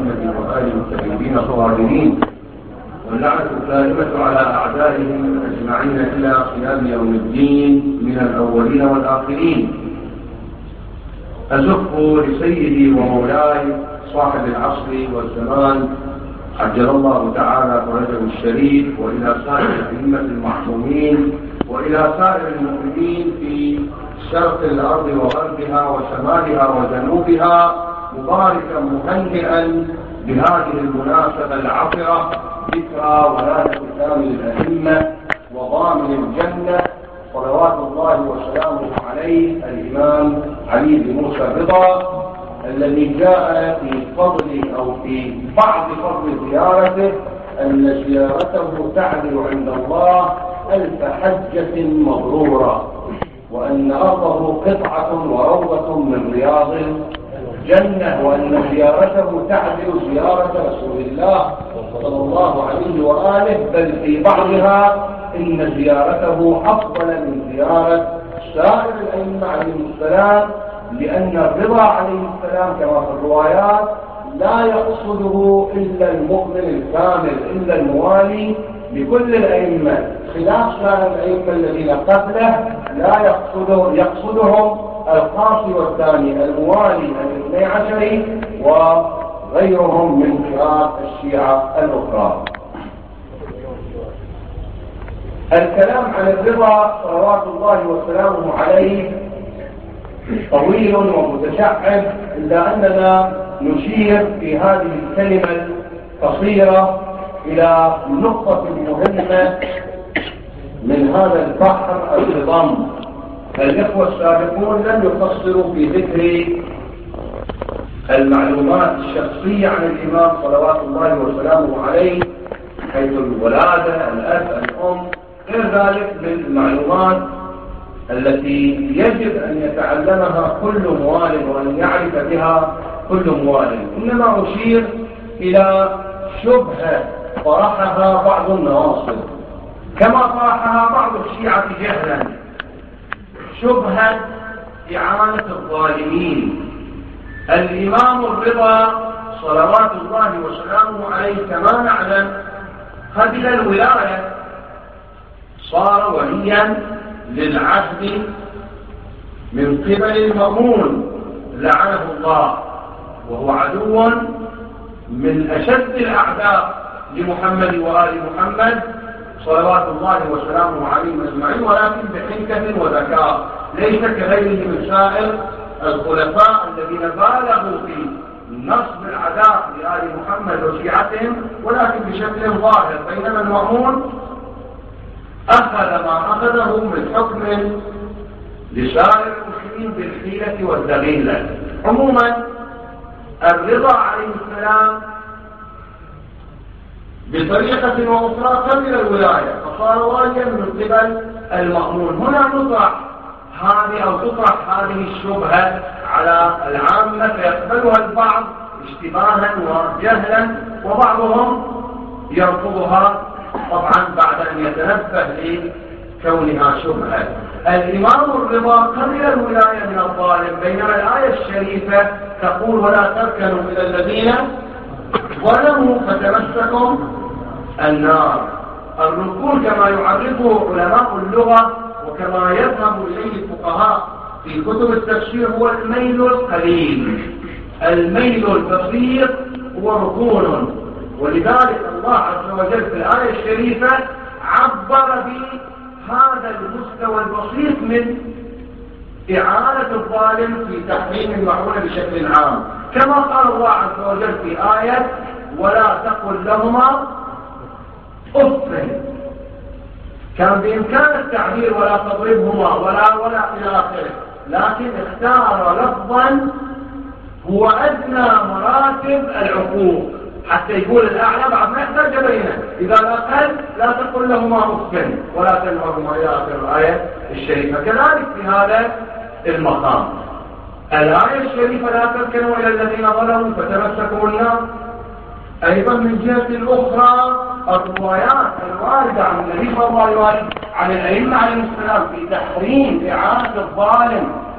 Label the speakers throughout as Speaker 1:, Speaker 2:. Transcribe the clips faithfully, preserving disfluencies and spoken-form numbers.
Speaker 1: محمد وآله الطيبين الطاهرين، واللعنة الدائمة على أعدائهم أجمعين إلى قيام يوم الدين من الأولين والآخرين. أزف لسيدي ومولاي صاحب العصر والزمان عجل الله تعالى فرجه الشريف، وإلى سائر الأئمة المعصومين، وإلى سائر المؤمنين في شرق الأرض وغربها وشمالها وجنوبها، مباركا مهنئا بهذه المناسبة العطرة ذكرى ولاية كامل الأئمة وضامن الجنة صلوات الله وسلامه عليه الإمام علي بن موسى الرضا، الذي جاء في فضل أو في بعض فضل زيارته أن زيارته تعدل عند الله ألف حجة مبرورة، وأن أرضه قطعة وروضة من رياض الجنة، وأن زيارته تعدل زيارة رسول الله صلى الله عليه وآله، بل في بعضها إن زيارته أفضل من زيارة سائر الأئمة عليهم السلام، لأن الرضا عليه السلام كما في الروايات لا يقصده إلا المؤمن الكامل، إلا الموالي لكل الأئمة، خلاف سائر الأئمة الذين قبله لا يقصده يقصدهم القاصي والثاني الموالي الاثني عشري وغيرهم من فئات الشيعة الأخرى. الكلام عن الرضا صلوات الله وسلامه عليه طويل ومتشعب، إلا أننا نشير في هذه الكلمة القصيرة إلى نقطة مهمة من هذا البحر العظيم. الإخوة السابقون لم يقصروا في ذكر المعلومات الشخصية عن الإمام صلوات الله وسلامه عليه، حيث الولادة، الأب، الأم، غير ذلك من المعلومات التي يجب أن يتعلمها كل موالد وأن يعرف بها كل موالد. إنما أشير إلى شبهة طرحها بعض النواصب كما طرحها بعض الشيعة جهلا، شبهة إعانة الظالمين. الإمام الرضا صلوات الله وسلامه عليه كما نعلم قبل الولاية، صار وليا للعهد من قبل المأمون لعنه الله، وهو عدو من أشد الأعداء لمحمد وآل محمد صلوات الله وسلامه عليهم أجمعين، ولكن بحنكة وذكاء، ليس كغيره من سائر الخلفاء الذين بالغوا في نصب العداء لآل محمد وشيعتهم، ولكن بشكل ظاهر، بينما المأمون أخذ ما أخذه من حكم لسائر المسلمين بالحيلة والذغيلة. عموما الرضا عليه السلام بطريقة وأخرى قبل الولاية فصار واليا من قبل المأمون. هنا نطرح هذه أو تطرح هذه الشبهة على العامة فيقبلها البعض اشتباها وجهلا، وبعضهم يرفضها طبعا بعد أن يتنبه لكونها شبهة. الإمام الرضا قبل الولاية من الظالم، بينما الآية الشريفة تقول ولا تركنوا إلى الذين ظلموا فتمسكم النار. الركون كما يعرفه علماء اللغة وكما يفهم إليه الفقهاء في كتب التفسير هو الميل القليل، الميل البسيط هو ركون، ولذلك الله عز وجل في الآية الشريفة عبر بهذا المستوى البسيط من إعانة الظالم في تحريم المعونة بشكل عام، كما قال الله عز وجل في آية ولا تقل لهما أف. كان بإمكان التعبير ولا تضربهما ولا ولا إلى آخره، لكن اختار لفظا هو أدنى مراتب العقوق حتى يقول الأعلى بعد ما يحتاج بينه. إذا لا قل لا تقل لهما أف ولا تنهرهما إلى آخر الآية الشريفة. كذلك في هذا المقام الآية الشريفة لا تركنوا إلى الذين ظلموا فتمسكوا النار. أيضا من جهة أخرى الروايات الواردة عن النبي صلى الله عليه وسلم عن الأئمة عليهم السلام في تحريم إعانة الظالم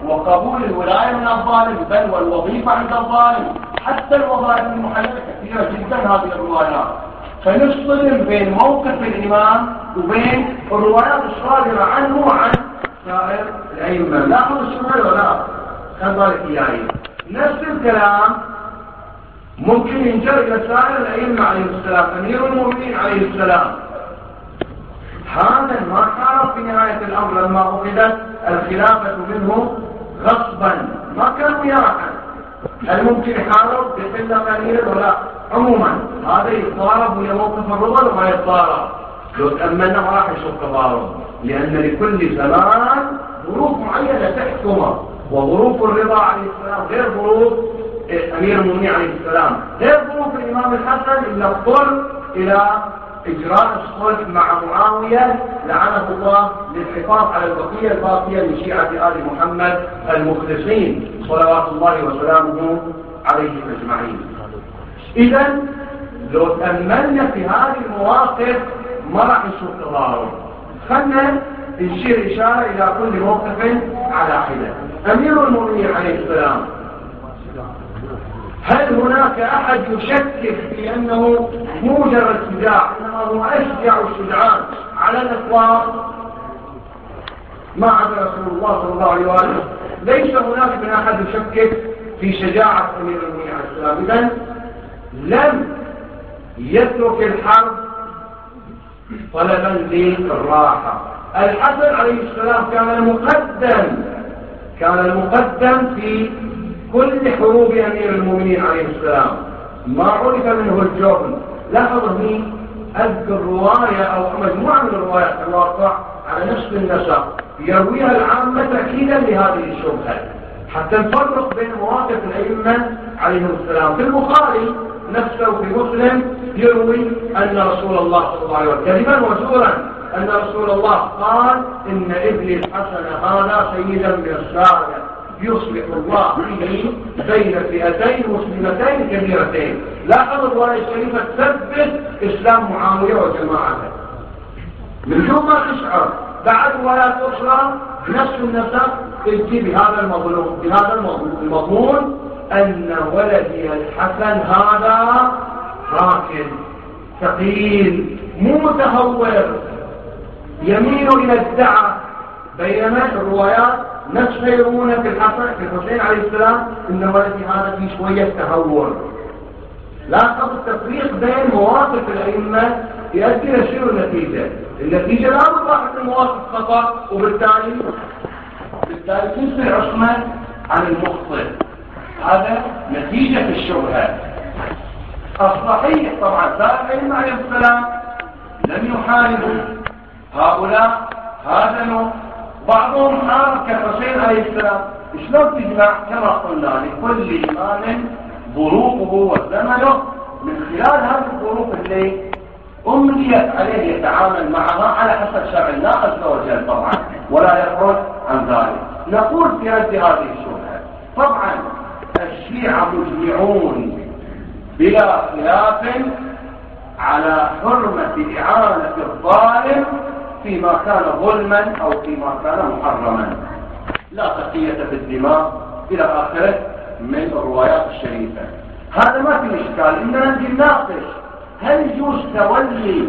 Speaker 1: وقبول الولاية من الظالم، بل والوظيفة عند الظالم، حتى الوظائف المحللة كثيرة جدا هذه الروايات. فنصطدم بين موقف الإمام وبين الروايات الصادرة عنه وعن سائر الأئمة. لاحظوا السؤال ولا كان ذلك إياه. نفس الكلام ممكن ينجر إلى سائر الأئمة عليه السلام. أمير المؤمنين عليه السلام هذا ما كان في نهاية الأمر لما أخذت الخلافة منه غصبا، ما كان وياها. هل ممكن يحارب بقلة أمير ولا؟ عموما هذا يتضارب ويا موقف الرضا وما يتضارب. لو تأملنا ما راح يشوف تضارب، لأن لكل زمان ظروف معينة تحكمه، وظروف الرضا عليه السلام غير ظروف أمير المؤمنين عليه السلام، غير ظروف الإمام الحسن إلا اضطر إلى إجراء الصلح مع معاوية لعنه الله للحفاظ على البقية الباقية من شيعة آل محمد المخلصين صلوات الله وسلامه عليهم أجمعين. إذا لو تأملنا في هذه المواقف ما راح نشوف تضارب. خلنا نشير إشارة إلى كل موقف على حدة. أمير المؤمنين عليه السلام، هل هناك أحد يشكك في أنه مو مجرد شجاع، إنما هو أشجع الشجعان على الإطلاق ما عدا رسول الله صلى الله عليه وسلم؟ ليس هناك من أحد يشكك في شجاعة أمير المؤمنين عليه السلام. إذن لم يترك الحرب طلبا للراحة. الحسن عليه السلام كان المقدم كان المقدم في كل حروب أمير المؤمنين عليه السلام، ما عرف منه الجبن. لاحظوا هني أذكر رواية أو مجموعة من الروايات الواقع على نفس النسق يرويها العامة تأكيدا لهذه الشبهة، حتى نفرق بين مواقف الأئمة عليهم السلام. في البخاري نفسه في مسلم يروي أن رسول الله صلى الله عليه وسلم كذبا وزورا أن رسول الله قال إن ابني الحسن هذا سيدا من السادة يصلح الله به بين فئتين مسلمتين كبيرتين. لاحظوا الرواية الشريفة تثبت إسلام معاوية وجماعته من دون ما تشعر. بعد روايات أخرى نفس النسق تجي بهذا المضمون بهذا المضمون أن ولدي الحسن هذا راكد ثقيل مو متهور يميل إلى الدعة، بينما الروايات نفسها يرون في الحسن في الحسين عليه السلام إن ولدي هذا في شوية تهور. لاحظ التفريق بين مواقف الأئمة يؤدي إلى شنو النتيجة؟ النتيجة لا تطلع من مواقف خطأ وبالتالي بالتالي تنسى العصمة عن المخطئ. هذا نتيجة الشبهة. الصحيح طبعا سائر الأئمة عليه السلام لم يحاربوا هؤلاء هاجموا، بعضهم حارب كالحسين عليه السلام. شلون تجمع؟ كما قلنا لكل إمام ظروفه وزمنه، من خلال هذه الظروف اللي أمليت عليه يتعامل معها على حسب شرع الله عز وجل طبعا ولا يخرج عن ذلك. نقول في رد هذه الشبهة طبعا الشيعة مجمعون بلا خلاف على حرمة إعانة الظالم فيما كان ظلما أو فيما كان محرما، لا تقية في الدماء إلى آخره من الروايات الشريفة. هذا ما في إشكال. إننا نجي نناقش هل يجوز تولي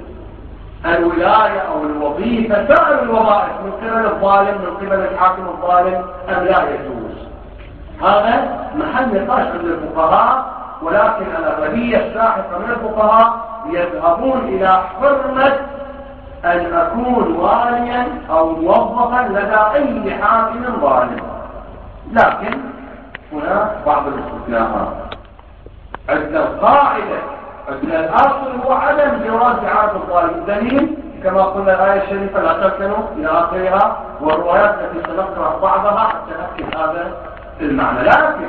Speaker 1: الولاية أو الوظيفة سائر الوظائف من قبل الظالم من قبل الحاكم الظالم أم لا يجوز؟ هذا محل نقاش عند الفقهاء، ولكن الأغلبية الساحقة من الفقهاء يذهبون إلى حرمة أن أكون واليا أو موظفا لدى أي حاكم ظالم. لكن هنا بعض الاستثناءات. عند القاعدة عند الأصل هو عدم جواز إعانة الظالم. دليل كما قلنا الآية الشريفة لا تركنوا إلى آخرها، والروايات التي سنقرأ بعضها حتى نأكد هذا المعنى. لكن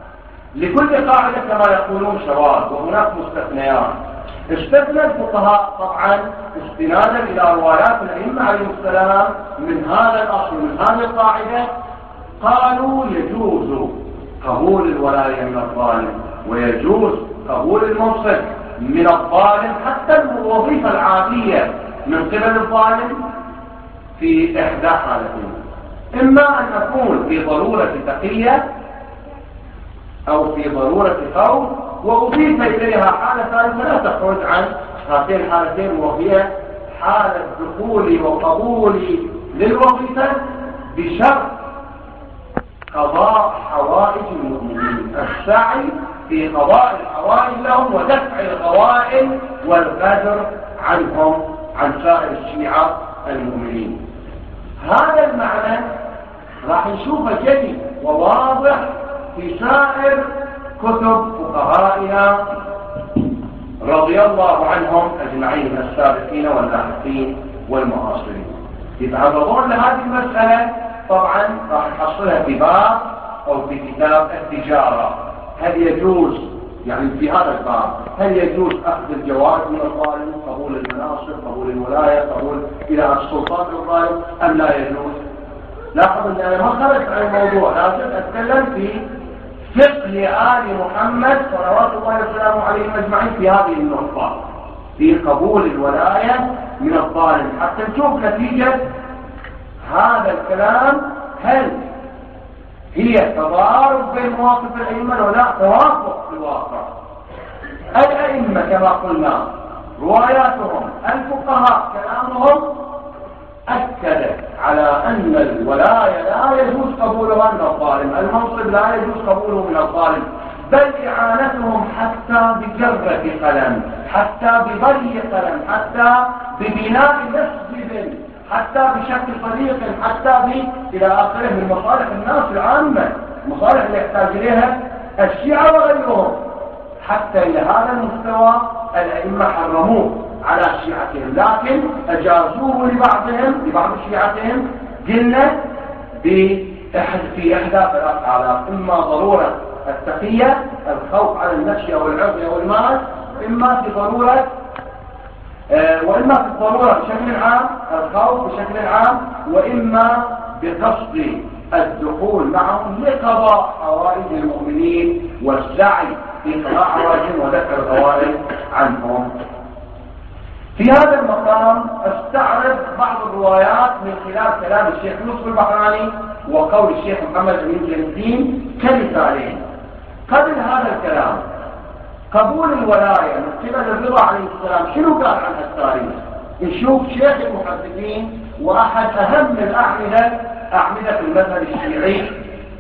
Speaker 1: لكل قاعدة كما يقولون شواذ وهناك مستثنيات. استثنى الفقهاء طبعا استنادا إلى روايات الأئمة عليهم السلام من هذا الأصل من هذه القاعدة، قالوا يجوز قبول الولاية من الظالم ويجوز قبول المنصب من الظالم حتى الوظيفة العادية من قبل الظالم في إحدى حالتين. إما أن أكون في ضرورة تقية أو في ضرورة خوف، وأضيف إليها حالة ثالثة لا تخرج عن هاتين الحالتين، وهي حالة دخولي وقبولي للوظيفة بشرط قضاء حوائج المؤمنين، السعي في قضاء الحوائج لهم ودفع الغوائل والغدر عنهم عن سائر الشيعة المؤمنين. هذا المعنى راح نشوفه جيد وواضح في سائر كتب فقهائنا رضي الله عنهم أجمعين، السابقين واللاحقين والمعاصرين. يتعرضون لهذه المسألة طبعا راح نحصلها في باب أو في كتاب التجارة. هل يجوز يعني في هذا الباب هل يجوز أخذ الجواز من الظالم، قبول المناصب، قبول الولاية، قبول إلى السلطات الظالم، أم لا يجوز؟ لاحظ أن أنا ما خرجت عن الموضوع، لازم أتكلم في فقه آل محمد صلوات الله وسلامه عليهم أجمعين في هذه النقطة، في قبول الولاية من الظالم، حتى نشوف نتيجة هذا الكلام هل هي تضارب بين مواقف الأئمة ولا توافق في الواقع. الأئمة كما قلنا رواياتهم، الفقهاء كلامهم أكد على أن الولاية لا يجوز قبولها من الظالم، المنصب لا يجوز قبوله من الظالم، بل إعانتهم حتى بجرة قلم، حتى ببري قلم، حتى ببناء مسجد، حتى بشكل طريق، حتى ب إلى آخره من مصالح الناس العامة، مصالح اللي يحتاج إليها الشيعة وغيرهم. حتى إلى هذا المستوى الأئمة حرموه على شيعتهم، لكن أجازوه لبعضهم لبعض شيعتهم، قلنا في إحدى ثلاث حالات: إما ضرورة التقية، الخوف على النفس أو العرض أو المال، إما في ضرورة آه وإما في الضرورة بشكل عام، الخوف بشكل عام، وإما بقصد الدخول معهم لقضاء حوائج المؤمنين والسعي في قضاء حوائجهم ودفع الغوائل عنهم. في هذا المقام استعرض بعض الروايات من خلال كلام الشيخ يوسف البحراني وقول الشيخ محمد بن جلدين كمثالين. قبل هذا الكلام قبول الولاية من قبل الرضا عليه السلام شنو قال عنها التاريخ؟ نشوف شيخ المحدثين واحد اهم الاعمده اعمده المذهب الشيعي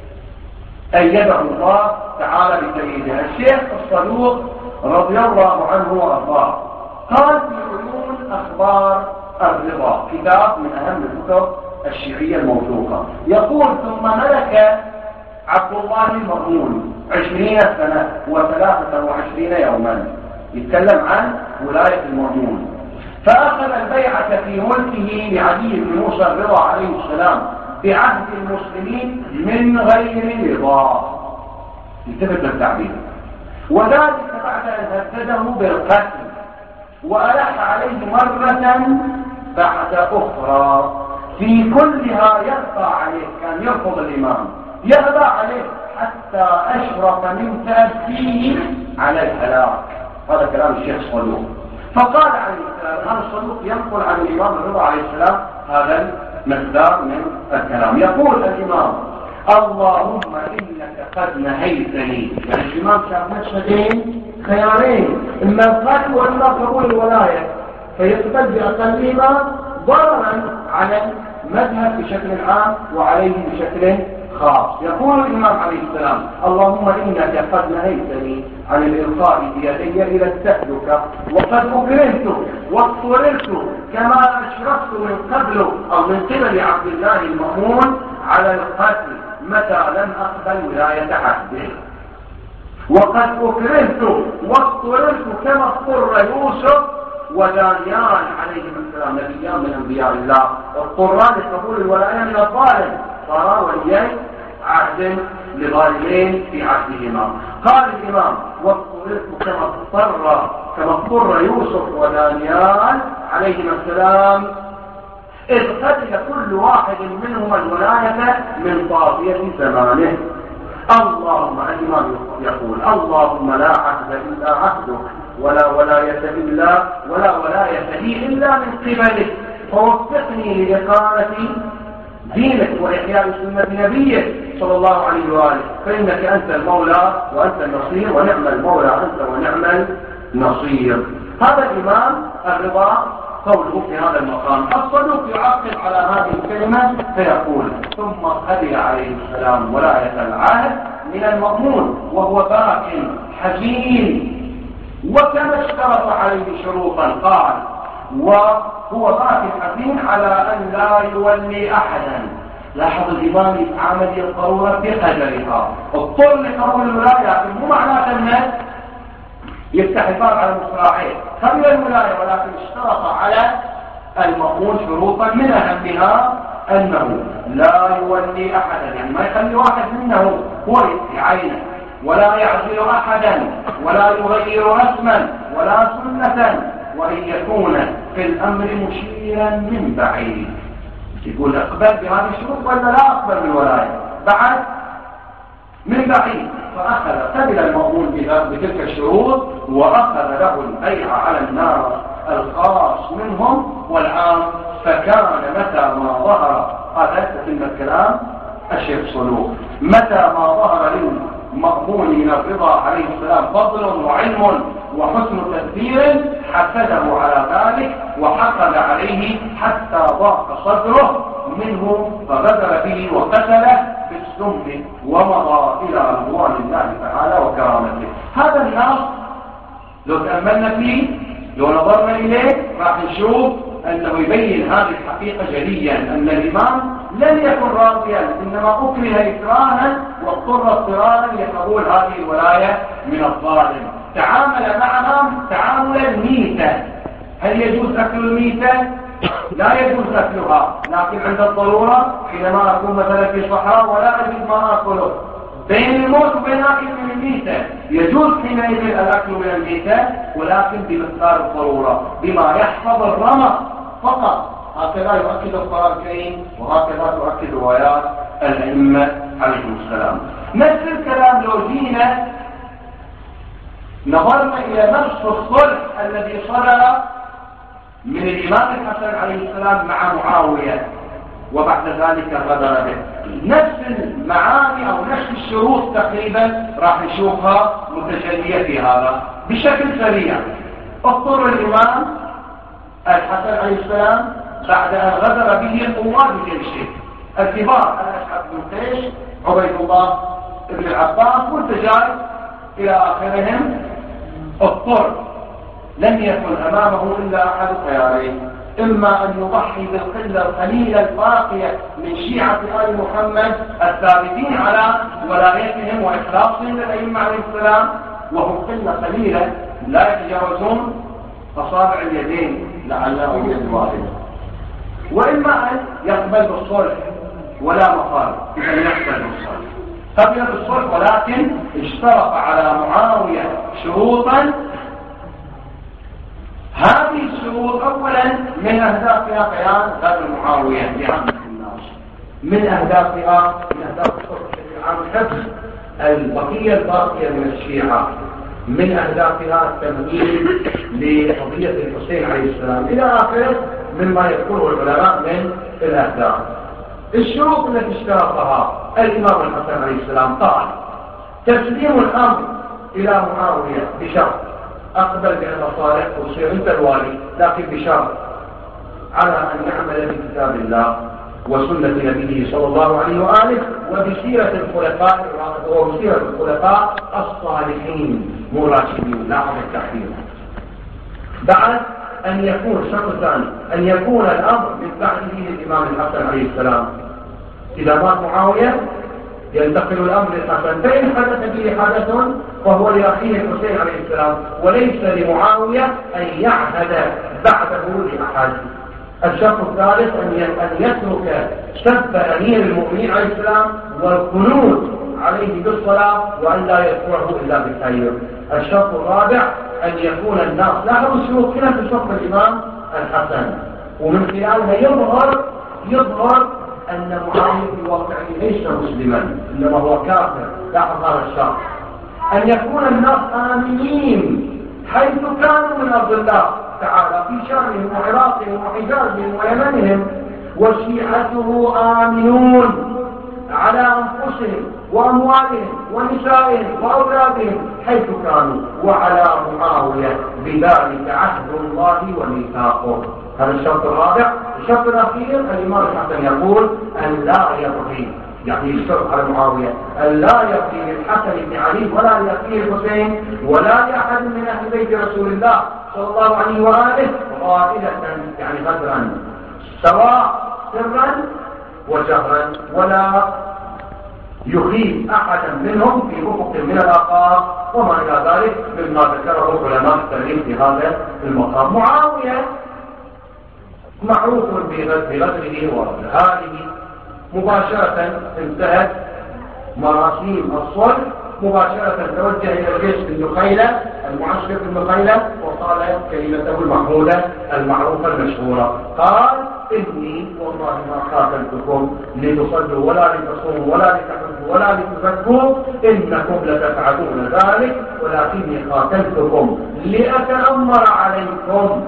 Speaker 1: ايده الله تعالى بتأييده، الشيخ الصدوق رضي الله عنه وارضاه، قال في عيون اخبار الرضا، كتاب من اهم الكتب الشيعيه الموثوقه، يقول: ثم ملك عبد الله المأمون عشرين سنة وثلاثة وعشرين يوما، يتكلم عن ولاية المأمون، فأخذ البيعة في ملكه لعلي بن موسى الرضا عليه السلام بعهد المسلمين من غير رضا، يلتفت للتعبير، وذلك بعد أن هدده بالقتل وألح عليه مرة بعد أخرى، في كلها يبقى عليه، كان يرفض الإمام، يأبى عليه حتى أشرف من تأديه على الهلاك. هذا كلام الشيخ الصدوق. فقال عليه السلام، هذا الصدوق ينقل عن الإمام الرضا عليه السلام هذا المقدار من الكلام، يقول الإمام: اللهم إنك قد نهيتني، يعني الإمام شاف مشهدين خيارين، إما القتل وإما قبول الولاية، فيقبل بأقلهما ضررا على المذهب بشكل عام وعليه بشكل خاص. يقول الإمام عليه السلام: اللهم إنك قد نهيتني عن الإلقاء بيدي إلى التهلكة، وقد أكرهت واضطررت كما أشرفت من قبل أو من قبل عبد الله المأمون على القتل متى لم أقبل ولاية عهده، وقد أكرهت واضطررت كما اضطر يوسف ودانيال عليهم السلام، نبيان من أنبياء الله، واضطران لقبول الولاية من الظالم، صار وليين عهد لظالمين في عهدهما. قال الإمام: واضطررت كما اضطر كما اضطر يوسف ودانيال عليهما السلام، إذ قتل كل واحد منهما الولاية من طافية زمانه. اللهم، الإمام يقول: اللهم لا عهد إلا عهدك، ولا ولاية إلا ولا ولاية لي إلا من قبلك، فوفقني لإقامة دينك وإحياء سنة نبيك صلى الله عليه وآله، فإنك أنت المولى وأنت النصير، ونعم المولى أنت ونعم النصير. هذا الإمام الرضا قوله في هذا المقام. الصدوق يعقب على هذه الكلمة فيقول: ثم قضي عليه السلام ولاية العهد من المأمون وهو باق حزين، وكما اشترط عليه شروطا قال: وهو باق حزين على أن لا يولي أحدا. لاحظ الإمام يتعامل الضرورة بقدرها، اضطر لقبول الولاية، مو معناته أنه يفتح الباب على المصراعين قبل الولاية، ولكن اشترط على المأمون شروطا من أهمها أنه لا يولي أحدا، يعني ما يخلي واحد منه هو بعينه، ولا يعزل أحدا، ولا يغير رسما ولا سنة، وأن يكون في الأمر مشيرا من بعيد. يقول: اقبل بهذه الشروط ولا لا اقبل بالولاية؟ بعد من بعيد. فأخذ قبل المأمون بتلك الشروط، وأخذ له البيع على الناس الخاص منهم والعام. فكان متى ما ظهر، هذا تتم الكلام الشيخ صلوح، متى ما ظهر للمأمون من الرضا عليه السلام فضل وعلم وحسن تدبير حسده على ذلك وحقد عليه حتى ضاق صدره منه، فغدر به وقتله بالسم ومضى إلى رضوان الله تعالى وكرامته. هذا النص لو تأملنا فيه، لو نظرنا إليه، راح نشوف أنه يبين هذه الحقيقة جليا، أن الإمام لم يكن راضيا، إنما أكره إكراها واضطر اضطرارا لقبول هذه الولاية من الظالم. تعامل معهم تعامل الميتة. هل يجوز أكل الميتة؟ لا يجوز أكلها، لكن عند الضرورة حينما أكون مثلا في صحراء ولا أجد ما أكله، بين الموت وبين أكل من الميتة، يجوز حينئذ الأكل من الميتة، ولكن بمقدار الضرورة بما يحفظ الرمق فقط. هكذا يؤكد القرآن الكريم، وهكذا تؤكد روايات الأئمة عليهم السلام. نفس الكلام لو جينا نظرنا إلى نفس الصلح الذي صدر من الإمام الحسن عليه السلام مع معاوية وبعد ذلك غدر به، نفس المعاني أو نفس الشروط تقريبا راح نشوفها متجلية في هذا بشكل سريع. اضطر الإمام الحسن عليه السلام بعد أن غدر به قوات جيشه الكبار، الأشعث بن قيس، عبيد الله بن العباس والتجار إلى آخرهم، اضطر لم يكن أمامه إلا أحد خيارين: إما أن يضحي بالقلة القليلة الباقية من شيعة آل محمد الثابتين على ولايتهم وإخلاصهم للأئمة عليه السلام، وهم قلة قليلة لا يتجاوزون أصابع اليدين لعلهم يتواصلون، وإما أن يقبل بالصلح ولا مخالف، إذا يقبل بالصلح. قبل بالصلح، ولكن اشترط على معاوية شروطا. هذه الشروط أولا من أهدافها قيام غدر معاوية بعامة الناس، من أهدافها من أهداف الصلح عن حفظ البقية الباقية من الشيعة، من أهدافها التمهيد لقضية الحسين عليه السلام إلى آخره مما يذكره العلماء من الأهداف. الشروط التي اشترطها الإمام الحسن عليه السلام قال: تسليم الأمر إلى معاوية بشرط: أقبل بأن صالح وصير أنت الوالي، لكن بشرط على أن يعمل بكتاب الله وسنة نبيه صلى الله عليه وآله وبسيرة الخلفاء وبسيرة الخلفاء الصالحين مو راشدين، لا عن التحريم. بعد أن يكون شرطا أن يكون الأمر من بعده للإمام الحسن عليه السلام. إذا مات معاوية ينتقل الأمر للحسن، فإن حدث به حدث فهو لأخيه الحسين عليه السلام، وليس لمعاوية أن يعهد بعده لأحد. الشرط الثالث أن يترك سب أمير المؤمنين عليه السلام والقنوت عليه بالصلاة، وأن لا يذكره إلا بالخير. الشرط الرابع أن يكون الناس، لاحظوا الشروط هنا في شرط الإمام الحسن، ومن خلالها يظهر يظهر أن معاوية في واقعه ليس مسلما إنما هو كافر. لاحظ هذا الشرط: أن يكون الناس آمنين حيث كانوا من أرض الله تعالى في شامهم وعراقهم وحجازهم ويمنهم، وشيعته آمنون على أنفسهم وأموالهم ونسائهم وأولادهم حيث كانوا، وعلى معاوية بذلك عهد الله وميثاقه. هذا الشرط الرابع. الشرط الأخير الإمام الحسن يقول أن لا يبغي، يعني الشرط على معاوية أن لا يبغي للحسن بن علي ولا لأخيه الحسين ولا لأحد من أهل بيت رسول الله صلى الله عليه وآله قائلة، يعني غدرا، سواء سرا وجهرا، ولا يخيف أحدا منهم في أفق من الآفاق وما إلى ذلك مما ذكره علماء التاريخ في هذا المقام. معاوية معروف بغدره وذهابه، مباشرة انتهت مراسيم الصلح، مباشرة توجه إلى الجيش في النخيلة، المعسكر في النخيلة، وقال كلمته المحمودة المعروفة المشهورة، قال إني والله ما قاتلتكم لتصلوا ولا لتصوموا ولا لتحجوا ولا لتزكوا، إنكم لتفعلون ذلك، ولكني قاتلتكم لأتأمر عليكم،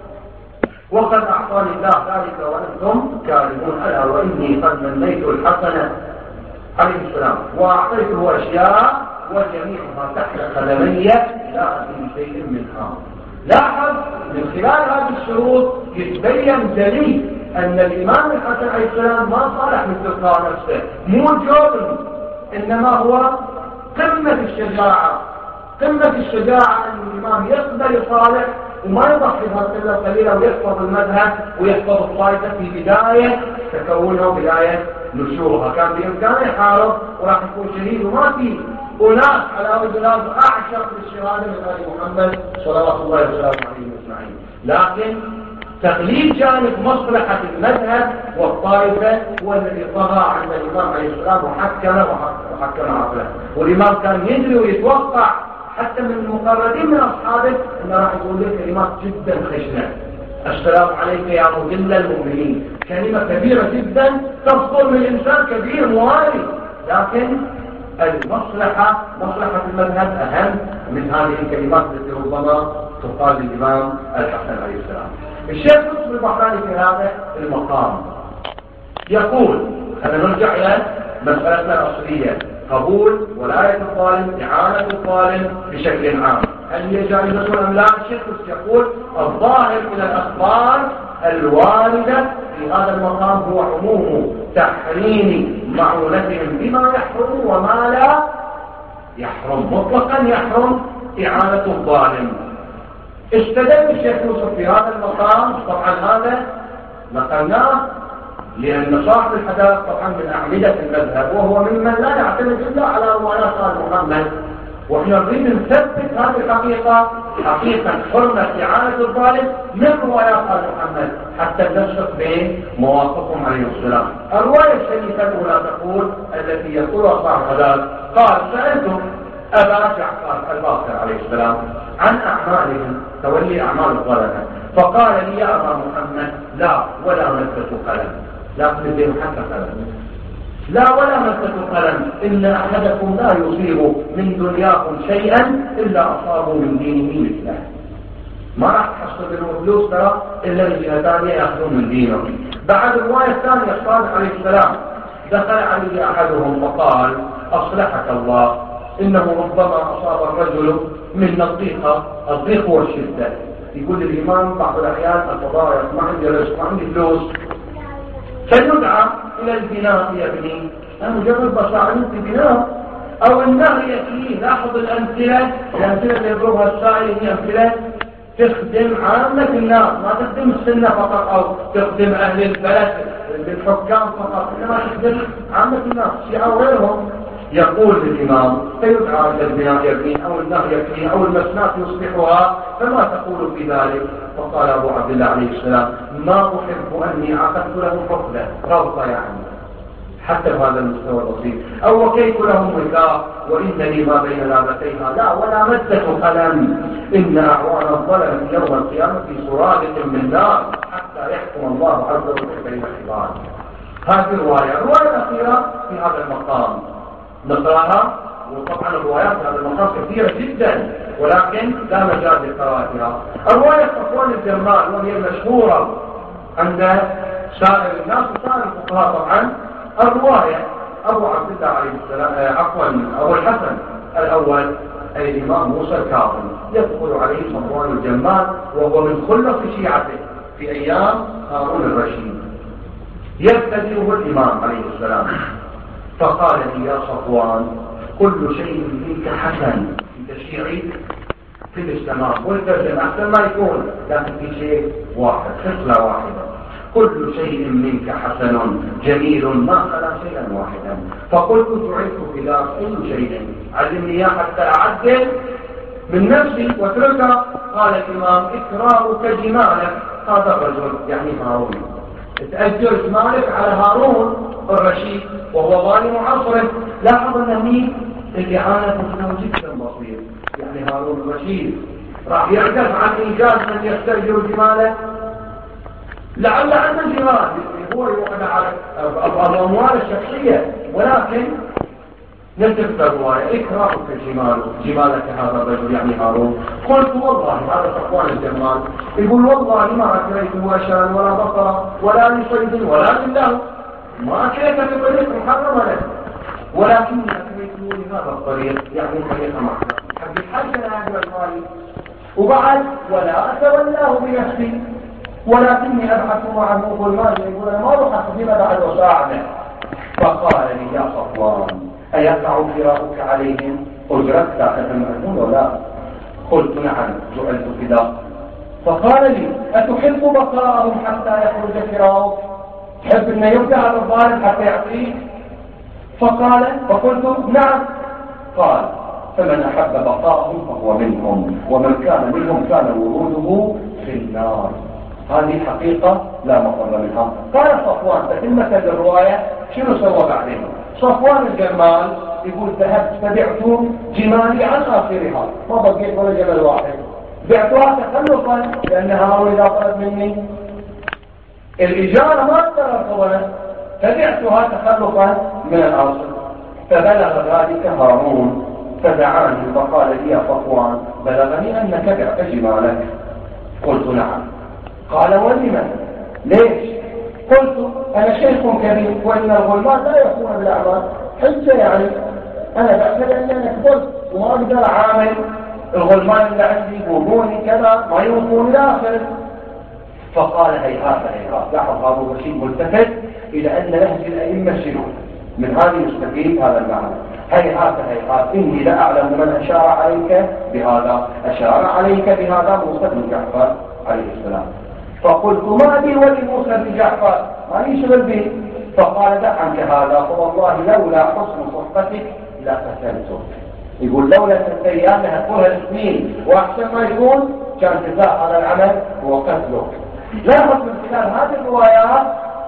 Speaker 1: وقد أعطاني الله ذلك وأنتم كارهون، ألا وإني قد منيت الحسن عليه السلام وأعطيته أشياء وجميعها تحت قدمي لا أدري شيء منها. لاحظ من خلال هذه الشروط يتبين دليل أن الإمام الحسن عليه السلام ما صالح من تلقاء نفسه، مو جبن، إنما هو قمة الشجاعة. قمة الشجاعة أن الإمام يقبل صالح وما يضحي بهالقلة قليلة ويحفظ المذهب ويحفظ الطائفة في بداية تكونها وبداية نشورها. كان بإمكانه يحارب وراح يكون شهيد، وما في أناس على وجه الأرض أعشق للشهادة من آل محمد صلوات الله وسلامه عليه أجمعين، لكن تغليب جانب مصلحة المذهب والطائفة هو الذي طغى عند الإمام عليه السلام وحكم وحكم عقله. والإمام كان يدري ويتوقع حتى من المقربين من أصحابه أنه راح يقول لك كلمات جدا خشنة، السلام عليك يا مذل المؤمنين، كلمة كبيرة جدا تصدر من إنسان كبير موالي، لكن المصلحة مصلحة المذهب أهم من هذه الكلمات التي ربما تقال للإمام الحسن عليه السلام. الشيخ نصر البحراني في هذا المقام يقول، خلينا نرجع إلى مسألتنا الأصلية، قبول ولاية الظالم، إعانة الظالم بشكل عام، هل هي جائزة أم لا؟ الشيخ يقول الظاهر من الأخبار الواردة في هذا المقام هو عموم تحريم معونتهم بما يحرم وما لا يحرم، مطلقا يحرم إعانة الظالم. استدل الشيخ يوسف في هذا المقام، طبعا هذا نقلناه لأن صاحب الحداث طبعا من أعمدة المذهب، وهو ممن لا يعتمد إلا على روايات آل محمد، وإحنا نريد نثبت هذه الحقيقة، حقيقة حرمة إعانة الظالم من روايات آل محمد حتى نفسق بين مواقفهم عليه السلام. الرواية الشريفة الأولى تقول التي يقولها صاحب الحداث، قال سألتم أبا جعفر الباقر عليه السلام عن أعمالهم، تولي أعمال الظلمة، فقال لي يا أبا محمد لا ولا مسة قلم، لا تنزل حتى قلم، لا ولا مسة قلم، إن أحدكم لا يصيب من دنياكم شيئا إلا أصابوا من دينه مثله. ما راح تحصل منهم فلوس ترى إلا من جهة ثانية يأخذون من دينهم. بعد الرواية الثانية الصادق عليه السلام دخل عليه أحدهم وقال أصلحك الله، إنه ربما أصاب الرجل من الضيقة، الضيق هو الشدة، يقول للإمام بعض الأحيان التضايق، ما عندي رزق ما عندي فلوس، فيدعى إلى البناء يا ابني، أنا مجرد بساعدت بناء، أو النهي يكفيه. لاحظ الأمثلة، الأمثلة اللي يضربها السائل هي أمثلة تخدم عامة الناس، ما تخدم السنة فقط أو تخدم أهل البلد بالحكام فقط، إنما تخدم عامة الناس شيعة وغيرهم. يقول للإمام فيدعى إلى البناء يبني، أو النهي يكفيه، أو المسنات يصلحها، فما تقول في ذلك؟ فقال أبو عبد الله عليه السلام ما أحب أني عقدت له حقلة ربطة، يعني حتى هذا المستوى البسيط، أو وكيف لهم وكاء وإنني ما بين لابتيها لا ولا مدة قلم، إن أعوان الظلم يوم القيامة في سرادق من نار حتى يحكم الله عز وجل بين العباد. هذه الرواية. الرواية الأخيرة في هذا المقام نقراها، وطبعا الروايات في هذا المقام كثيرة جدا ولكن لا مجال لقراءتها. الرواية صفوان الجمال وهي المشهورة عند سائر الناس وسائر الفقهاء طبعا الرواية. أبو عبد الله عليه السلام عفوا أبو الحسن الأول أي الإمام موسى الكاظم يدخل عليه صفوان الجمال وهو من خلص شيعته في أيام هارون الرشيد، يبتدئه الإمام عليه السلام فقال لي يا صفوان كل شيء منك حسن. انت شيعي في الإسلام والترجم أحسن ما يكون، لكن في شيء واحد خصلة واحدة، كل شيء منك حسن جميل ما خلا شيئا واحدا. فقلت تعرف بذلك أي شيء علمني إياه حتى أعدل من نفسي واتركها. قال الإمام إكرامك جمالك. هذا الرجل يعني هارون تأجر جمالك على هارون الرشيد وهو ظالم عصره. لاحظ أن الإعانة له جدا بسيط، يعني هارون الرشيد راح يعترف عن إنجاز من يستأجر جماله، لعل أن الجمال هو يوقع على الأموال الشخصية، ولكن نلتفت الرواية إكرامك جمالك جمالك هذا الرجل يعني هارون. قلت والله هذا صفوان الجمال يقول والله ما أكريته أشان ولا بصر ولا لصيد ولا لله، ما أكريته في طريق محرم له، ولكن أكريته لهذا الطريق يعني طريق محرم حق الحج لا أجوى المالي، وبعد ولا أتولاه بنفسي ولكني أبحث معه ظلمان يقول أنا ما أروح أخذنا بعد وساعده. فقال لي يا صفوان أيقع فراقك عليهم أجرك تأخذ المأذون ولا؟ قلت نعم جعلت فداء. فقال لي أتحب بقاءهم حتى يخرج فراقك؟ تحب أن يبدأ هذا الظالم حتى يعطيه؟ فقال فقلت نعم. قال فمن أحب بقاءهم فهو منهم ومن كان منهم كان وروده في النار. هذه حقيقة لا مفر منها. قال صفوان تتمة الرواية شنو سوى بعدين؟ صفوان الجمال يقول ذهبت فبعت جمالي عن آخرها، ما بقيت ولا جمل واحد، بعتها تخلصا لأن هارون إذا طلب مني الإجارة ما أقدر أرفضها، فبعتها تخلصا من الأصل. فبلغ ذلك هارون فدعاني فقال لي يا صفوان بلغني أنك بعت جمالك. قلت نعم. قال ولمن؟ ليش؟ قلت أنا شيخ كبير وإن الظلمات لا يكون بالأعمال حجة، يعني أنا بعتقد أني أنا كبرت وما أقدر أعامل الغلمان اللي عندي يقولوني كذا ما يوصون إلى آخره. فقال هيهات هيهات. لاحظ أبو رشيد ملتفت إلى أن نهج الأئمة شنو من هذه مستفيد هذا المعنى. هيهات هيهات إني لا أعلم من أشار عليك بهذا، أشار عليك بهذا موسى بن جعفر عليه السلام. فقلت ما بي ولي موسى بن جعفر ما لي شغل به. فقال دع عنك هذا فوالله لولا حسن صحبتك لا قتلتك. يقول لولا ان ايام هتقولها سنين واحسن ما يكون كان جزاء على العمل هو قتله. لاحظ من خلال هذه الروايات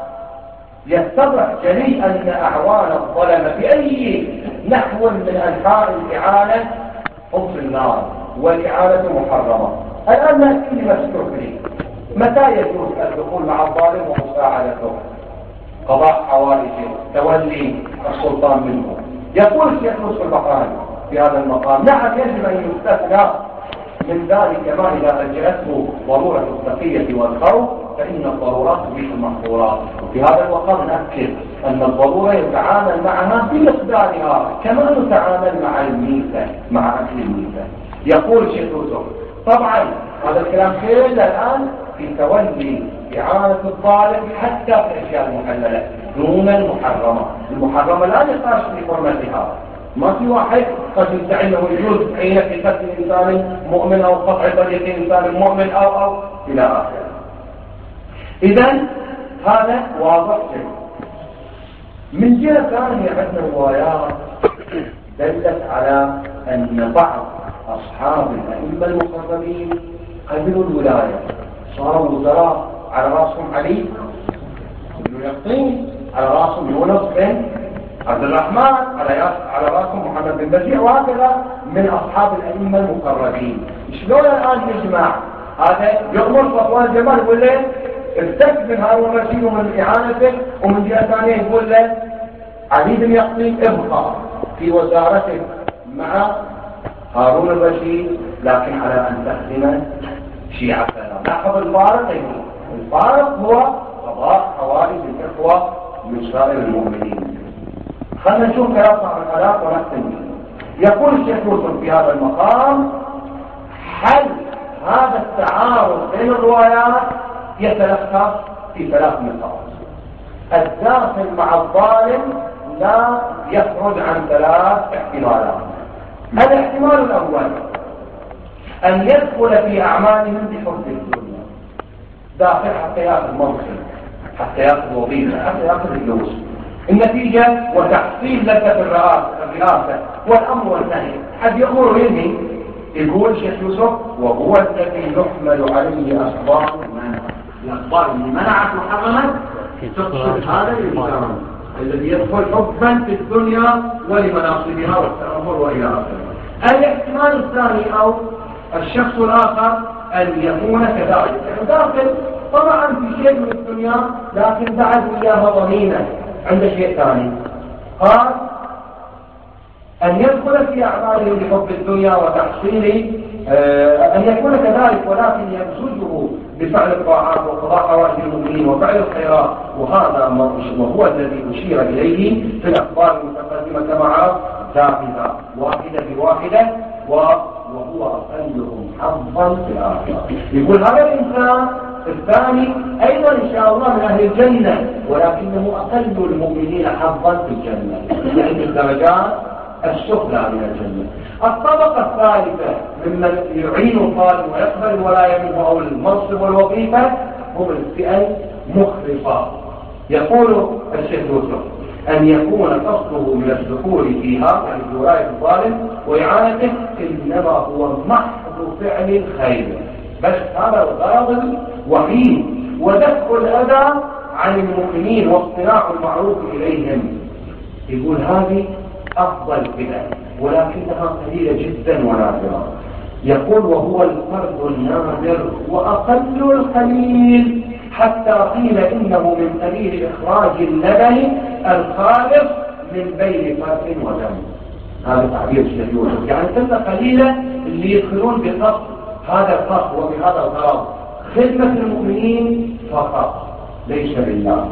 Speaker 1: يتضح جلي ان اعوان الظلمه باي نحو من انحاء الاعانه هم في النار والاعانه محرمه. الان ناتي لمسلوك لي متى يجوز الدخول مع الظالم ومساعدته؟ قضاء حوائجه، تولي السلطان منه. يقول الشيخ يوسف البحراني في هذا المقام نعم يجب ان يستثنى من ذلك ما اذا الجأته ضروره التقيه والخوف فان الضرورات تبيح المحظورات. وفي هذا المقام نأكد ان الضروره يتعامل معها بمقدارها كما نتعامل مع الميته مع اكل الميته. يقول الشيخ يوسف طبعا هذا الكلام خير الان في تولي إعانة الظالم حتى في الأشياء المحللة دون المحرمة. المحرمة لا نقاش في حرمتها، ما في واحد قد يدعي انه يجوز عينة في قتل إنسان مؤمن أو قطع طريق إنسان مؤمن أو أو إلى آخره. إذن هذا واضح جدا. من جهة ثانية عندنا روايات دلت على أن بعض أصحاب الأئمة المقربين قبلوا الولاية، صاروا وزراء على راسهم علي بن يقطين، على راسهم يونس بن عبد الرحمن، على على راسهم محمد بن بشير، وهكذا من أصحاب الأئمة المقربين. شلون الآن نجمع هذا؟ يؤمر صفوان الجمال يقول له استك من هارون الرشيد ومن إعانته، ومن جهة ثانية يقول له علي بن يقطين ابقى في وزارته مع هارون الرشيد لكن على أن تخدم شيعتنا. لاحظ الفارق، الفارق هو قضاء حوائج الإخوة من سائر المؤمنين. خلنا نشوف كلام صاحب الحالات ونختم به. يقول الشيخ يوسف في هذا المقام: حل هذا التعارض بين الروايات يتلخص في ثلاث نقاط. الداخل مع الظالم لا يخرج عن ثلاث احتمالات. الاحتمال الأول أن يدخل في أعمالهم بحب الدنيا، داخل حتى يأخذ منصب، حتى يأخذ وظيفة، حتى يأخذ الفلوس. النتيجة وتحصيل لذة الرئاسة والأمر والنهي. حد يأمر وينهي. يقول شيخ يوسف: وهو الذي يحمل عليه أسباب المنع. الأسباب اللي منعت محمد تقصد هذا الإنسان الذي يدخل حبا في الدنيا ولمناصبها والتأمر وإلى آخره. الاحتمال الثاني أو الشخص الآخر أن يكون كذلك، يعني داخل طبعا في شيء من الدنيا لكن بعد إياها ضمينة عند شيء ثاني. قال: أن يدخل في أعماله بحب الدنيا وتحصيل آه أن يكون كذلك، ولكن يمزجه بفعل الطاعات وقضاء حوائج المؤمنين وفعل الخيرات، وهذا وهو الذي أشير إليه في الأخبار المتقدمة كما ذاهبة واحدة بواحدة، وهو أقلهم حظا في الآخرة. يقول هذا الإنسان الثاني أيضا إن شاء الله من أهل الجنة، ولكنه أقل المؤمنين حظا في الجنة، يعني الدرجات السفلى من الجنة. الطبقة الثالثة ممن يعين الظالم ويقبل الولاية منه أو المنصب والوظيفة هم الفئة المخلصة. يقول الشيخ يوسف: أن يكون قصده من الدخول فيها يعني في ولاية الظالم وإعانته إنما هو محض فعل الخير، بس هذا الغرض الوحيد، ودفع الأذى عن المؤمنين واصطناع المعروف إليهم. يقول هذه أفضل فئة ولكنها قليلة جدا ونادرة. يقول: وهو الفرد النادر وأقل القليل، حتى قيل إنه من قليل إخراج اللبن الخالص من بين فرد ودم. هذا تعبير الشيخ يوسف، يعني كلمة قليلة اللي يدخلون بقصد هذا القصد وبهذا الغرض خدمة المؤمنين فقط ليس بالله.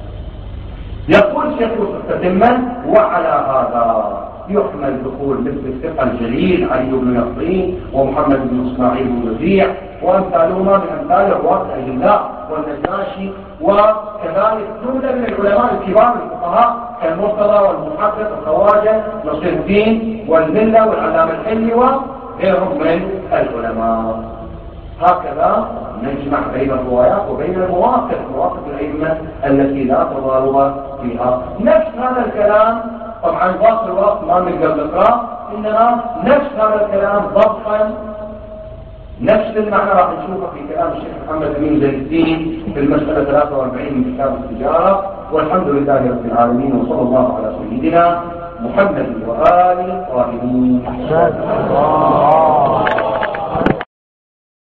Speaker 1: يقول الشيخ يوسف تتما: وعلى هذا يحمل دخول مثل الثقة الجليل علي بن يقطين ومحمد بن اسماعيل بن وزيع وامثالهما من امثال رواه الأجلاء والنجاشي، وكذلك جملة من العلماء الكبار الفقهاء كالمرتضى والمحقق الخواجة نصير الدين والملة والعلامة الحلي وغيرهم من العلماء. هكذا نجمع بين الروايات وبين المواقف، مواقف الأئمة التي لا تضارب فيها. نفس هذا الكلام طبعا باقي الوقت ما نقدر نقرأ، إنما نفس هذا الكلام ضبطا نفس المعنى راح نشوفه في كلام الشيخ محمد بن زين الدين في المسألة ثلاثة وأربعين من كتاب التجارة. والحمد لله رب العالمين، وصلى الله على سيدنا محمد وآله الطاهرين.